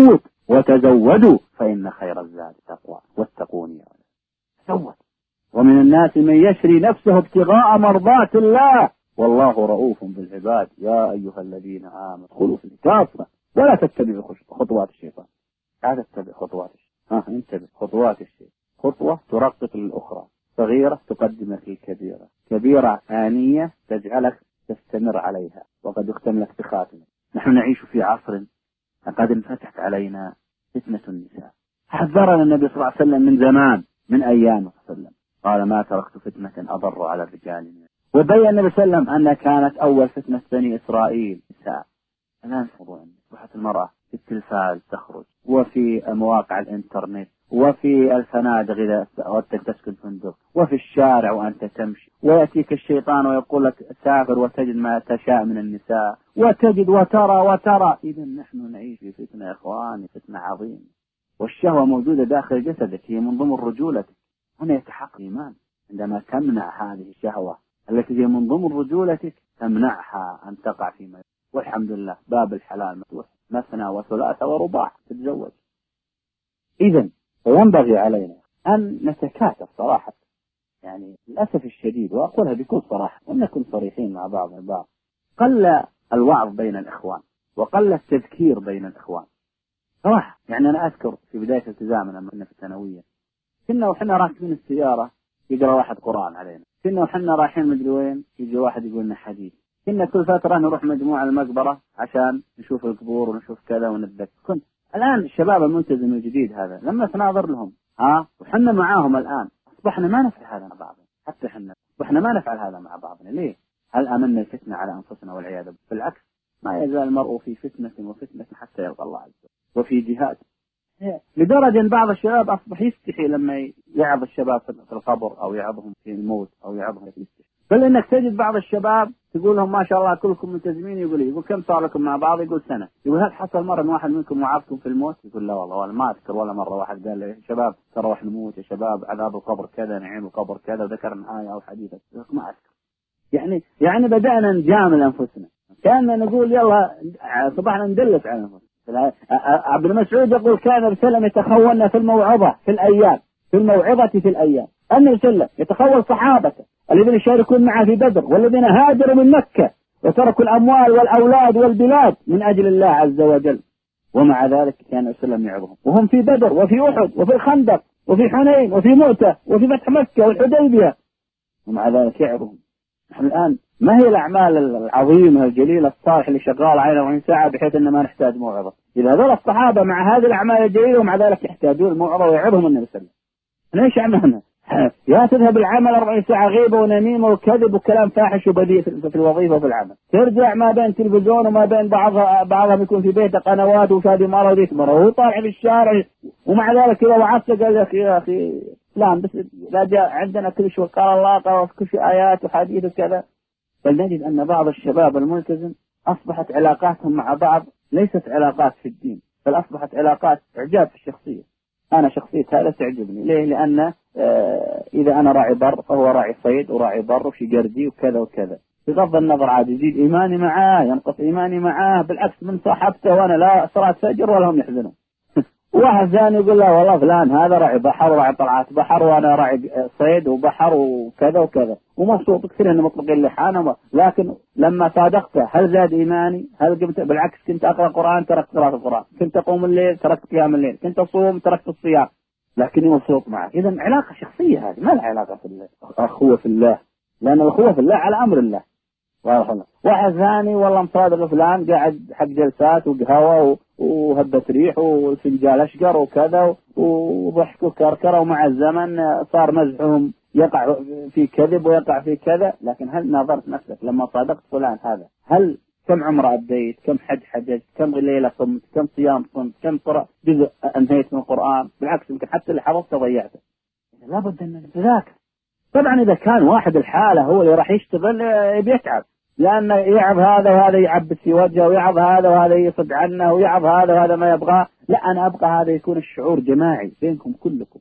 وتزودوا فإن خير الزاد التقوى واتقون يا ولد. تزود. ومن الناس من يشري نفسه ابتغاء مرضات الله والله رؤوف بالعباد يا أيها الذين آمنوا ادخلوا في الكافة ولا تتبعوا خطوات الشيطان. لا تتبع خطوات الشيطان. انتبه خطوات الشيطان. خطوة ترقق للأخرى، صغيرة تقدمك للكبيرة، كبيرة آنية تجعلك تستمر عليها وقد يختم لك بخاتمة. نحن نعيش في عصر قد انفتحت علينا فتنة النساء. حذرنا النبي صلى الله عليه وسلم من زمان من أيام صلى الله عليه وسلم قال ما تركت فتنة أضر على الرجال. وبين النبي صلى الله عليه وسلم أن كانت أول فتنة بني إسرائيل نساء. الآن أصبحت المرأة في التلفاز تخرج وفي مواقع الإنترنت وفي الفنادق إذا أردت تسكن فندق وفي الشارع وأنت تمشي ويأتيك الشيطان ويقول لك سافر وتجد ما تشاء من النساء وتجد وترى. إذا نحن نعيش في فتنة يا إخواني فتنة عظيمة. والشهوة موجودة داخل جسدك هي من ضمن رجولتك. هنا يتحقق الإيمان عندما تمنع هذه الشهوة التي هي من ضمن رجولتك تمنعها أن تقع فيما. والحمد لله باب الحلال مفتوح مثنى وثلاث ورباع تتزوج. إذن وينبغي علينا أن نتكاتف صراحة يعني للأسف الشديد وأقولها بكل صراحة وأن نكون صريحين مع بعض البعض. قل الوعظ بين الإخوان وقل التذكير بين الإخوان صراحة. يعني أنا أذكر في بداية التزامنا في الثانوية كنا وحنا راكبين السيارة يقرأ واحد قرآن علينا، كنا وحنا رايحين مدري وين يجي واحد يقول لنا حديث، كنا كل فترة نروح مجموعة المقبرة عشان نشوف القبور ونشوف كذا ونتذكر. كنت الآن الشباب الملتزم الجديد هذا لما تناظر لهم وحنا معاهم الآن أصبحنا ما نفعل هذا مع بعضنا. حتى حنا أصبحنا ما نفعل هذا مع بعضنا. ليه؟ هل آمنا الفتنة على أنفسنا والعياذ بالله؟ بالعكس ما يزال المرء في فتنة وفتنة حتى يلقى الله عز وجل وفي جهاد. لدرجة أن بعض الشباب أصبح يستحي لما يعظ الشباب في القبر أو يعظهم في الموت أو يعظهم في يستحي. بل إنك تجد بعض الشباب تقول لهم ما شاء الله كلكم ملتزمين يقول كم صار لكم مع بعض؟ يقول سنة. يقول هل حصل مرة واحد منكم وعظكم في الموت؟ يقول لا والله ما أذكر ولا مرة واحد قال لي شباب ترى راح نموت يا شباب عذاب القبر كذا نعيم القبر كذا وذكرنا آية أو حديث. ما أذكر. يعني بدأنا نجامل أنفسنا كأننا نقول يلا صبحنا ندلس على أنفسنا. عبد المسعود يقول كان الرسول يتخولنا في الموعظة في الأيام في الموعظة في الأيام. النبي صلى الله عليه وسلم يتخول صحابته الذين يشاركون معه في بدر، والذين هاجروا من مكة وتركوا الأموال والأولاد والبلاد من أجل الله عز وجل. ومع ذلك كان وسلم يعظهم وهم في بدر وفي أحد وفي الخندق وفي حنين وفي مؤتة وفي فتح مكة والحديبية، ومع ذلك يعظهم. نحن الآن ما هي الأعمال العظيمة الجليلة الصالحة اللي شغال علينا 40 ساعة بحيث أن ما نحتاج موعظة؟ إذا ذول الصحابة مع هذه الأعمال الجليلة ومع ذلك يحتاجون الموعظة ويعظهم النبي صلى الله عليه وسلم. ليش عملنا؟ يا تذهب العمل 40 ساعة غيبة ونميمة وكذب وكلام فاحش وبذيء في الوظيفة وفي العمل، ترجع ما بين تلفزيون وما بين بعضهم يكون في بيته قنوات وشادي مرة وذيك مرة وهو طالع في الشارع، ومع ذلك كذا وعصق قال لك يا أخي فلان بس لا جاء عندنا كل شيء قال الله قال كل شيء آيات وحديث وكذا. بل نجد أن بعض الشباب الملتزم أصبحت علاقاتهم مع بعض ليست علاقات في الدين، بل أصبحت علاقات إعجاب في الشخصية. أنا شخصية هذا تعجبني، ليه؟ لأن إذا أنا راعي بر فهو راعي صيد وراعي بر وشي قردي وكذا وكذا، بغض النظر عاد يزيد إيماني معاه ينقص إيماني معاه، بالعكس من صاحبته وأنا لا صلاة فجر ولا هم يحزنون. واحد ثاني يقول لا والله فلان هذا راعي بحر وراعي طلعات بحر وأنا راعي صيد وبحر وكذا وكذا، ومبسوط كثير إنه مطلقين لحانا، لكن لما صادقته هل زاد إيماني؟ هل قمت بالعكس كنت أقرأ القرآن تركت قراءة القرآن، كنت أقوم الليل تركت قيام الليل، كنت أصوم تركت الصيام، لكني مبسوط معه. إذا علاقة شخصية هذه، ما لها علاقة في الأخوة في الله، لأن الأخوة في الله على أمر الله. واحد ثاني والله مصادق فلان قاعد حق جلسات وقهوة وهبة ريح وفنجال أشقر وكذا وضحك وكركرة، ومع الزمن صار مزحهم يقع في كذب ويقع في كذا. لكن هل ناظرت نفسك لما صادقت فلان هذا هل كم عمر أديت، كم حجت، كم ليلة صمت، كم صيام صمت، كم قرأ جزء أنهيت من القرآن؟ بالعكس يمكن حتى اللي حفظته ضيعته. لابد أن نتذاكر. طبعا إذا كان واحد الحالة هو اللي راح يشتغل بيتعب، لأن يعب هذا وهذا يعبس في وجهه ويعب هذا وهذا يصد عنه ويعب هذا وهذا ما يبغاه، لا أنا أبغى هذا يكون الشعور جماعي بينكم كلكم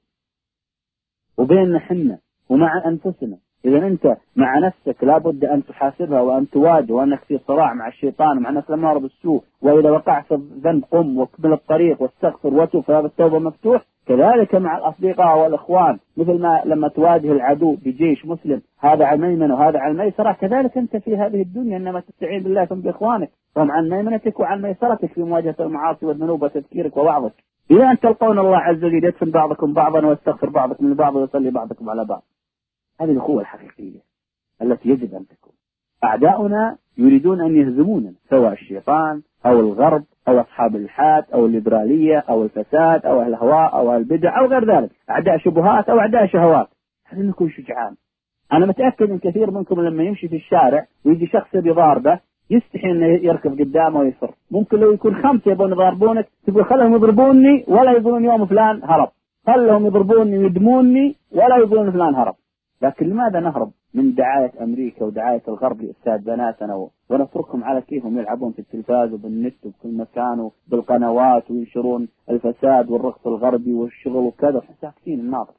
وبيننا حنا ومع أنفسنا. إذا أنت مع نفسك لابد أن تحاسبها وأن تواجه، وأنك في صراع مع الشيطان ومع نفس الأمارة بالسوء، وإذا وقعت في الذنب قم واكمل الطريق واستغفر وتوب فهذا التوبة مفتوح. كذلك مع الأصدقاء والإخوان، مثل ما لما تواجه العدو بجيش مسلم هذا على الميمنة وهذا على الميسرة، كذلك أنت في هذه الدنيا إنما تستعين بالله ثم بإخوانك هم عن ميمنتك وعن ميسرتك في مواجهة المعاصي والذنوب وتذكيرك ووعظك. إذا أن تلقون الله عز وجل يدفن بعضكم بعضا ويستغفر بعضكم لبعض ويصلي بعضكم على بعض. هذه الأخوة الحقيقية التي يجب أن تكون. أعداؤنا يريدون أن يهزمونا، سواء الشيطان أو الغرب أو أصحاب الإلحاد أو الليبرالية أو الفساد أو الهواء أو البدع أو غير ذلك، أعداء شبهات أو أعداء شهوات. هذا نكون شجعان. أنا متأكد أن كثير منكم لما يمشي في الشارع ويجي شخص بضاربة يستحي أنه يركب قدامه ويفر. ممكن لو يكون 5 يبون يضربونك تقول خلهم يضربوني ولا يقولون يوم فلان هرب، خلهم يضربوني ويدموني ولا يقولون فلان هرب. لكن لماذا نهرب من دعاية أمريكا ودعاية الغرب لإفساد بناتنا ونتركهم على كيفهم يلعبون في التلفاز وبالنت وبكل مكان وبالقنوات وينشرون الفساد والرقص الغربي والشغل وكذا، ساكتين الناظر.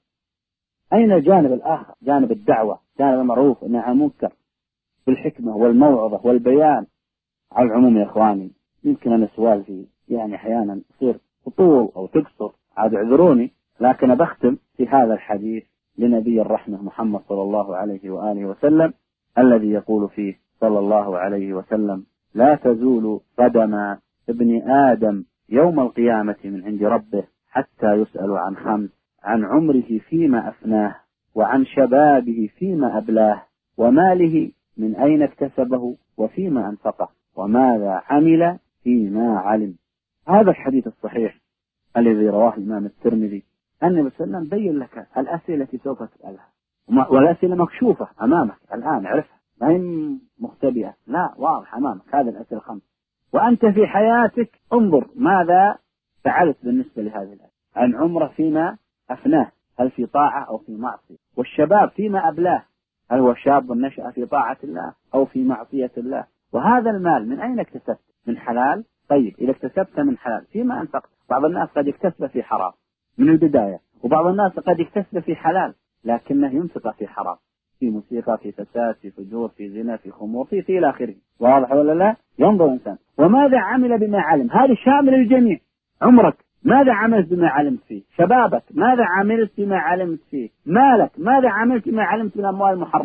أين الجانب الآخر؟ جانب الدعوة، جانب المعروف والنهي عن المنكر بالحكمة والموعظة والبيان. على العموم يا إخواني يمكن أن سوالفي يعني أحيانا تصير تطول أو تقصر، عاد اعذروني، لكن بختم في هذا الحديث لنبي الرحمة محمد صلى الله عليه وآله وسلم الذي يقول فيه صلى الله عليه وسلم: لا تزول قدم ابن آدم يوم القيامة من عند ربه حتى يسأل عن 5: عن عمره فيما أفناه، وعن شبابه فيما أبلاه، وماله من أين اكتسبه، وفيما أنفقه، وماذا عمل فيما علم. هذا الحديث الصحيح الذي رواه الإمام الترمذي، النبي صلى الله عليه وسلم بين لك الأسئلة التي سوف تسألها، والأسئلة مكشوفة أمامك الآن، عرفها ما هي مختبئة، لا واضح أمامك هذه الأسئلة 5. وأنت في حياتك انظر ماذا فعلت بالنسبة لهذه الأسئلة. عن عمره فيما أفناه، هل في طاعة أو في معصية؟ والشباب فيما أبلاه، هل هو شاب نشأ في طاعة الله أو في معصية الله؟ وهذا المال من أين اكتسبت؟ من حلال؟ طيب إذا اكتسبت من حلال فيما أنفقت. بعض الناس قد يكتسب في حرام من البداية، وبعض الناس قد يكتسب في حلال لكنه ينفق في حرام، في موسيقى، في فساد، في فجور، في زنا، في خمور، في إلى آخره. واضح ولا لا؟ ينظر الإنسان وماذا عمل بما علم. هذه شامل الجميع. عمرك ماذا عملت بما علمت فيه؟ شبابك ماذا عملت بما علمت فيه؟ مالك ماذا عملت بما علمت من الأموال المحرمة؟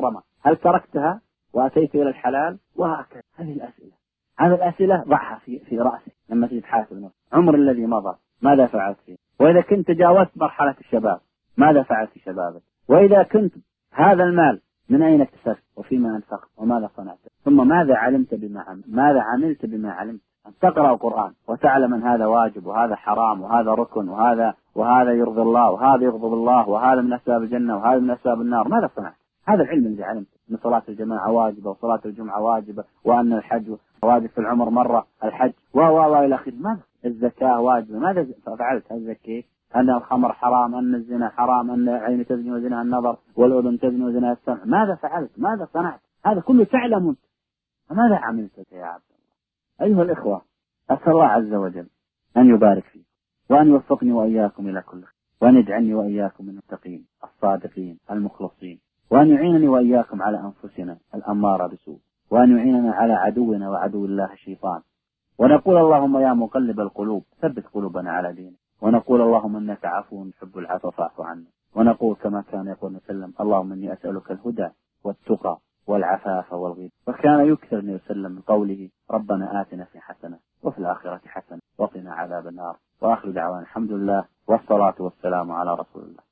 هل تركتها وأتيت إلى الحلال؟ وهكذا. هذه الأسئلة ضعها في رأسك لما تجي تحاسب نفسك. عمر الذي مضى ماذا فعلت فيه؟ وإذا كنت تجاوزت مرحلة الشباب ماذا فعلت في شبابك؟ وإذا كنت هذا المال من أين اكتسبت وفيما أنفقت وماذا صنعت؟ ثم ماذا عملت بما علمت؟ أن تقرأ القرآن وتعلم أن هذا واجب وهذا حرام وهذا ركن وهذا يرضي الله وهذا يغضب الله وهذا من أسباب الجنة وهذا من أسباب النار. ماذا صنعت؟ هذا العلم الذي علمت أن صلاة الجماعة واجبة وصلاة الجمعة واجبة وأن الحج واجب في العمر مرة الحج إلى آخره. ماذا؟ الزكاة واجبة. ماذا فعلت؟ هل زكيت؟ أن الخمر حرام، أن الزنا حرام، أن العين تزني وزنا النظر والأذن تزني وزنا السمع. ماذا فعلت؟ ماذا صنعت؟ هذا كله تعلم أنت. فماذا عملت يا عبد الله؟ أيها الإخوة، أسأل الله عز وجل أن يبارك فيكم وأن يوفقني وإياكم إلى كل خير وأن يجعلني وإياكم من المتقين الصادقين المخلصين وأن يعينني وإياكم على أنفسنا الأمارة بسوء وأن يعيننا على عدونا وعدو الله الشيطان. ونقول اللهم يا مقلب القلوب ثبت قلوبنا على دينك. ونقول اللهم إنك عفو تحب العفو فاعف عنا. ونقول كما كان يقول وسلم اللهم إني أسألك الهدى والتقى والعفاف والغنى. وكان يكثر أن يسلم من قوله ربنا آتنا في حسنة وفي الآخرة حسنة وقنا عذاب النار. وآخر دعوانا الحمد لله والصلاة والسلام على رسول الله.